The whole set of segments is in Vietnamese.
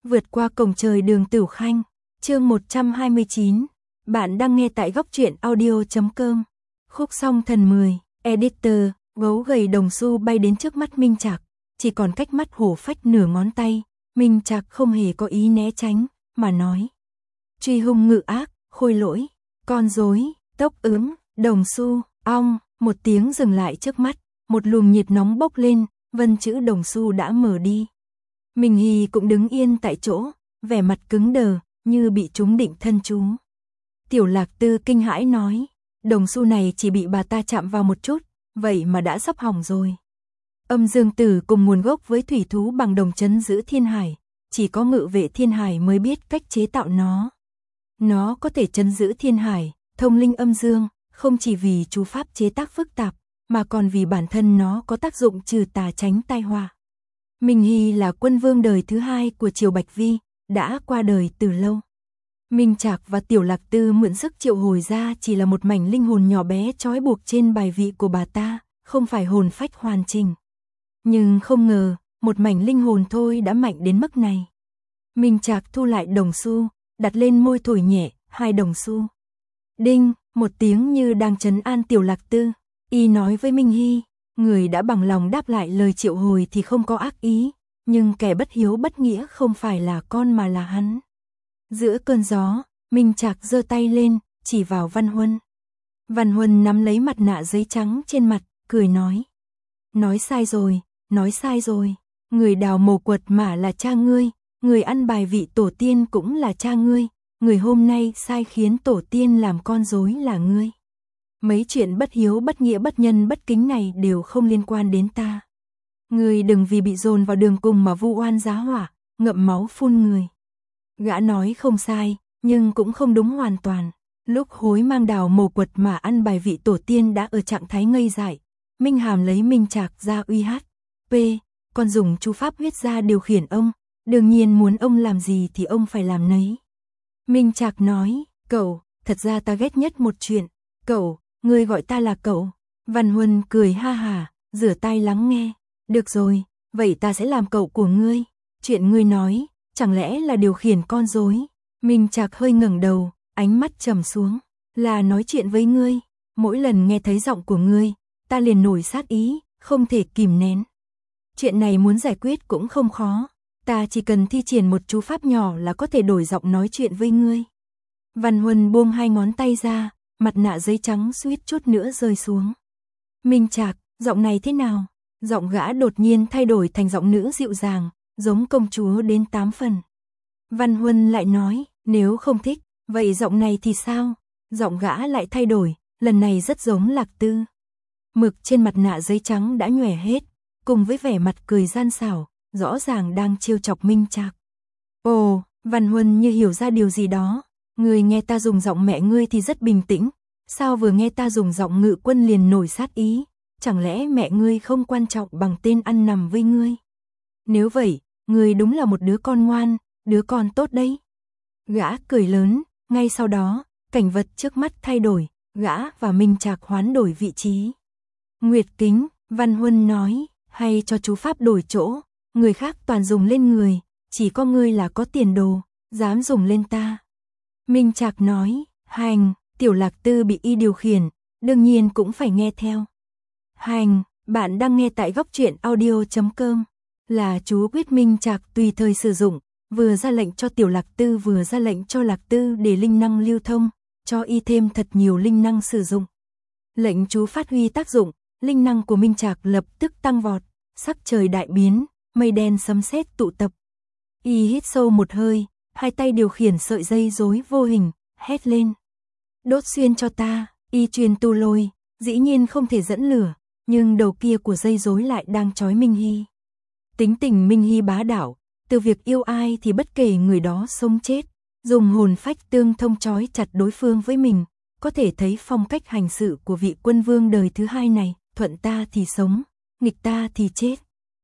Vượt qua cổng trời đường Tửu Khanh, chương 129. Bạn đang nghe tại góc truyện audio.com. Khúc Song Thần 10, Editor. Gấu gầy đồng xu bay đến trước mắt Minh Trạc, chỉ còn cách mắt hổ phách nửa ngón tay. Minh Trạc không hề có ý né tránh, mà nói: truy hung ngự ác, khôi lỗi, con rối, tốc ứng, đồng xu, ong. Một tiếng dừng lại trước mắt, một luồng nhiệt nóng bốc lên, vân chữ đồng xu đã mở đi. Minh Hy cũng đứng yên tại chỗ, vẻ mặt cứng đờ, như bị trúng định thân chú. Tiểu Lạc Tư kinh hãi nói: đồng xu này chỉ bị bà ta chạm vào một chút, vậy mà đã sắp hỏng rồi. Âm dương tử cùng nguồn gốc với thủy thú bằng đồng trấn giữ thiên hải, chỉ có Ngự Vệ Thiên Hải mới biết cách chế tạo nó. Nó có thể trấn giữ thiên hải, thông linh âm dương, không chỉ vì chú pháp chế tác phức tạp, mà còn vì bản thân nó có tác dụng trừ tà tránh tai họa. Minh Hy là quân vương đời thứ hai của triều Bạch Vi, đã qua đời từ lâu. Minh Trạc và Tiểu Lạc Tư mượn sức triệu hồi ra chỉ là một mảnh linh hồn nhỏ bé trói buộc trên bài vị của bà ta, không phải hồn phách hoàn chỉnh. Nhưng không ngờ, một mảnh linh hồn thôi đã mạnh đến mức này. Minh Trạc thu lại đồng xu, đặt lên môi thổi nhẹ, 2 đồng xu. Đinh, một tiếng như đang trấn an Tiểu Lạc Tư. Y nói với Minh Hy, người đã bằng lòng đáp lại lời triệu hồi thì không có ác ý, nhưng kẻ bất hiếu bất nghĩa không phải là con mà là hắn. Giữa cơn gió, Minh Trạc giơ tay lên, chỉ vào Văn Huân. Văn Huân nắm lấy mặt nạ giấy trắng trên mặt, cười nói: nói sai rồi, nói sai rồi. Người đào mồ quật mà là cha ngươi, người ăn bài vị tổ tiên cũng là cha ngươi, người hôm nay sai khiến tổ tiên làm con rối là ngươi. Mấy chuyện bất hiếu bất nghĩa bất nhân bất kính này đều không liên quan đến ta. Ngươi đừng vì bị dồn vào đường cùng mà vu oan giá họa, ngậm máu phun người. Gã nói không sai, nhưng cũng không đúng hoàn toàn. Lúc hối mang đào mồ quật mà ăn bài vị tổ tiên đã ở trạng thái ngây dại. Minh Hàm lấy Minh Trạc ra uy hát. P. Con dùng chú pháp huyết ra điều khiển ông, đương nhiên muốn ông làm gì thì ông phải làm nấy. Minh Trạc nói: cậu, thật ra ta ghét nhất một chuyện. Cậu, ngươi gọi ta là cậu. Văn Huân cười ha hà, rửa tai lắng nghe. Được rồi, vậy ta sẽ làm cậu của ngươi. Chuyện ngươi nói, chẳng lẽ là điều khiển con rối? Minh Trạc hơi ngẩng đầu, ánh mắt trầm xuống. Là nói chuyện với ngươi. Mỗi lần nghe thấy giọng của ngươi, ta liền nổi sát ý, không thể kìm nén. Chuyện này muốn giải quyết cũng không khó. Ta chỉ cần thi triển một chú pháp nhỏ là có thể đổi giọng nói chuyện với ngươi. Văn Huân buông 2 ngón tay ra, mặt nạ giấy trắng suýt chút nữa rơi xuống. Minh Trạc, giọng này thế nào? Giọng gã đột nhiên thay đổi thành giọng nữ dịu dàng, giống công chúa đến 8 phần. Văn Huân lại nói: nếu không thích, vậy giọng này thì sao? Giọng gã lại thay đổi, lần này rất giống Lạc Tư. Mực trên mặt nạ giấy trắng đã nhòe hết, cùng với vẻ mặt cười gian xảo, rõ ràng đang trêu chọc Minh Trạc. Ồ, Văn Huân như hiểu ra điều gì đó. Người nghe ta dùng giọng mẹ ngươi thì rất bình tĩnh, sao vừa nghe ta dùng giọng Ngự Quân liền nổi sát ý? Chẳng lẽ mẹ ngươi không quan trọng bằng tên ăn nằm với ngươi? Nếu vậy, ngươi đúng là một đứa con ngoan, đứa con tốt đấy. Gã cười lớn, ngay sau đó, cảnh vật trước mắt thay đổi, gã và Minh Trạc hoán đổi vị trí. Nguyệt kính, Văn Huân nói, hay cho chú pháp đổi chỗ, người khác toàn dùng lên người, chỉ có ngươi là có tiền đồ, dám dùng lên ta. Minh Trạc nói, hành. Tiểu Lạc Tư bị y điều khiển, đương nhiên cũng phải nghe theo. Hành, bạn đang nghe tại góc truyện audio.com. Là chú quyết Minh Trạc tùy thời sử dụng, vừa ra lệnh cho Tiểu Lạc Tư vừa ra lệnh cho Lạc Tư để linh năng lưu thông, cho y thêm thật nhiều linh năng sử dụng. Lệnh chú phát huy tác dụng, linh năng của Minh Trạc lập tức tăng vọt, sắc trời đại biến, mây đen sấm sét tụ tập. Y hít sâu một hơi, 2 tay điều khiển sợi dây rối vô hình, hét lên: đốt xuyên cho ta. Y truyền tu lôi, dĩ nhiên không thể dẫn lửa, nhưng đầu kia của dây rối lại đang trói Minh Hy. Tính tình Minh Hy bá đạo, từ việc yêu ai thì bất kể người đó sống chết, dùng hồn phách tương thông trói chặt đối phương với mình, có thể thấy phong cách hành sự của vị quân vương đời thứ hai này, thuận ta thì sống, nghịch ta thì chết.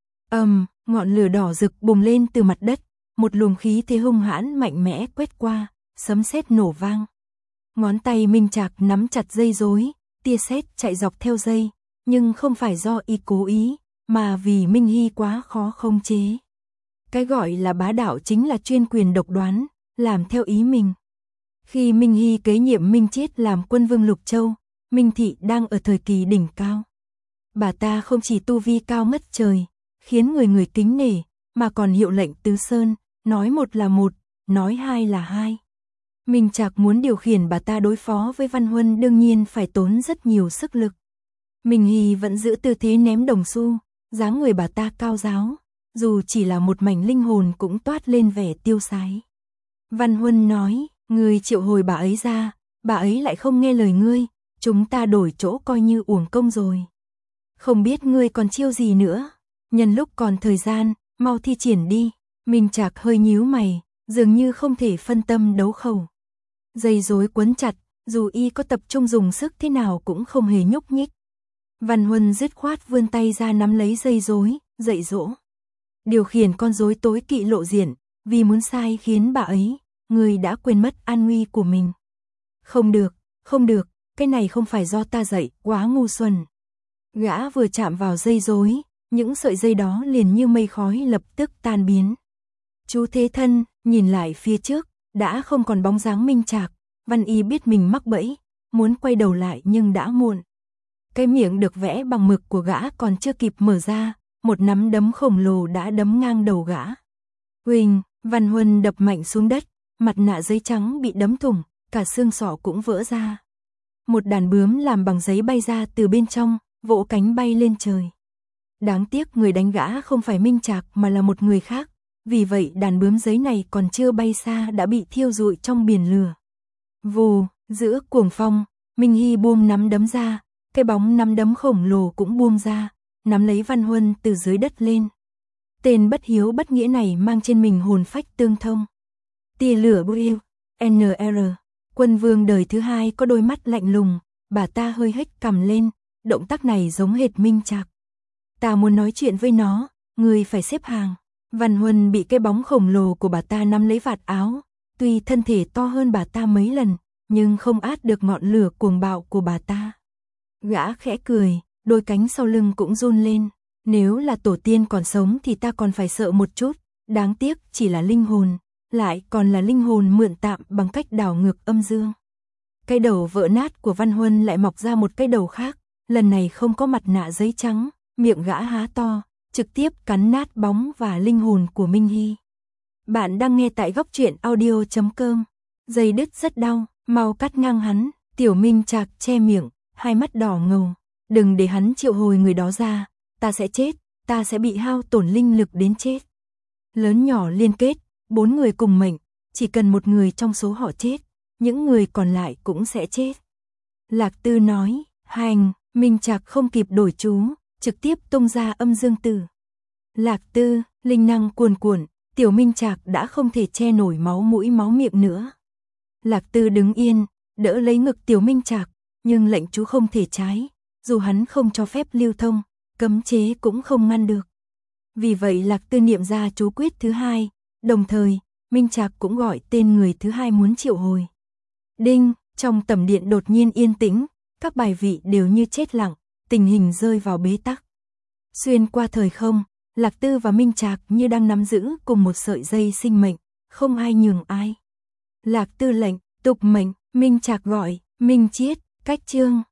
Ngọn lửa đỏ rực bùng lên từ mặt đất, một luồng khí thế hung hãn mạnh mẽ quét qua, sấm sét nổ vang. Ngón tay Minh Trạc nắm chặt dây rối, tia sét chạy dọc theo dây, nhưng không phải do y cố ý, mà vì Minh Hy quá khó khống chế. Cái gọi là bá đạo chính là chuyên quyền độc đoán, làm theo ý mình. Khi Minh Hy kế nhiệm Minh Chiết làm quân vương Lục Châu, Minh Thị đang ở thời kỳ đỉnh cao. Bà ta không chỉ tu vi cao ngất trời, khiến người người kính nể, mà còn hiệu lệnh tứ sơn, nói một là một, nói hai là hai. Minh Trạc muốn điều khiển bà ta đối phó với Văn Huân đương nhiên phải tốn rất nhiều sức lực. Minh Hy vẫn giữ tư thế ném đồng xu, dáng người bà ta cao ráo, dù chỉ là một mảnh linh hồn cũng toát lên vẻ tiêu sái. Văn Huân nói, ngươi triệu hồi bà ấy ra, bà ấy lại không nghe lời ngươi, chúng ta đổi chỗ coi như uổng công rồi. Không biết ngươi còn chiêu gì nữa, nhân lúc còn thời gian, mau thi triển đi. Minh Trạc hơi nhíu mày, dường như không thể phân tâm đấu khẩu. Dây rối quấn chặt, dù y có tập trung dùng sức thế nào cũng không hề nhúc nhích. Văn Huân dứt khoát vươn tay ra nắm lấy dây rối, dạy dỗ. Điều khiển con rối tối kỵ lộ diện, vì muốn sai khiến bà ấy, người đã quên mất an nguy của mình. Không được, không được, cái này không phải do ta dạy, quá ngu xuẩn. Gã vừa chạm vào dây rối, những sợi dây đó liền như mây khói lập tức tan biến. Chú thế thân, nhìn lại phía trước, đã không còn bóng dáng Minh Trạc, Văn Y biết mình mắc bẫy, muốn quay đầu lại nhưng đã muộn. Cái miệng được vẽ bằng mực của gã còn chưa kịp mở ra, một nắm đấm khổng lồ đã đấm ngang đầu gã. Huỳnh, Văn Huân đập mạnh xuống đất, mặt nạ giấy trắng bị đấm thủng, cả xương sọ cũng vỡ ra. Một đàn bướm làm bằng giấy bay ra từ bên trong, vỗ cánh bay lên trời. Đáng tiếc người đánh gã không phải Minh Trạc mà là một người khác, vì vậy đàn bướm giấy này còn chưa bay xa đã bị thiêu rụi trong biển lửa. Vù, giữa cuồng phong, Minh Hy buông nắm đấm ra, cái bóng nắm đấm khổng lồ cũng buông ra, nắm lấy Văn Huân từ dưới đất lên. Tên bất hiếu bất nghĩa này mang trên mình hồn phách tương thông. Tia lửa Brill, NR, quân vương đời thứ hai có đôi mắt lạnh lùng, bà ta hơi hếch cằm lên, động tác này giống hệt Minh Trạc. Ta muốn nói chuyện với nó, người phải xếp hàng. Văn Huân bị cái bóng khổng lồ của bà ta nắm lấy vạt áo, tuy thân thể to hơn bà ta mấy lần, nhưng không át được ngọn lửa cuồng bạo của bà ta. Gã khẽ cười, đôi cánh sau lưng cũng run lên. Nếu là tổ tiên còn sống thì ta còn phải sợ một chút, đáng tiếc chỉ là linh hồn, lại còn là linh hồn mượn tạm bằng cách đảo ngược âm dương. Cái đầu vỡ nát của Văn Huân lại mọc ra một cái đầu khác, lần này không có mặt nạ giấy trắng, miệng gã há to, trực tiếp cắn nát bóng và linh hồn của Minh Hy. Bạn đang nghe tại góc truyện audio.com. Dây đứt rất đau, mau cắt ngang hắn. Tiểu Minh Trạc che miệng, hai mắt đỏ ngầu. Đừng để hắn triệu hồi người đó ra, ta sẽ chết, ta sẽ bị hao tổn linh lực đến chết. Lớn nhỏ liên kết, 4 người cùng mệnh, chỉ cần một người trong số họ chết, những người còn lại cũng sẽ chết. Lạc Tư nói, hành, Minh Trạc không kịp đổi chú, trực tiếp tung ra âm dương tử. Lạc Tư, linh năng cuồn cuộn, Tiểu Minh Trạc đã không thể che nổi máu mũi máu miệng nữa. Lạc Tư đứng yên, đỡ lấy ngực Tiểu Minh Trạc, nhưng lệnh chú không thể trái, dù hắn không cho phép lưu thông, cấm chế cũng không ngăn được. Vì vậy Lạc Tư niệm ra chú quyết thứ hai, đồng thời, Minh Trạc cũng gọi tên người thứ hai muốn triệu hồi. Đinh, trong tầm điện đột nhiên yên tĩnh, các bài vị đều như chết lặng, tình hình rơi vào bế tắc. Xuyên qua thời không, Lạc Tư và Minh Trạc như đang nắm giữ cùng một sợi dây sinh mệnh, không ai nhường ai. Lạc Tư lệnh, tục mệnh, Minh Trạc gọi, Minh Chiết, cách chương.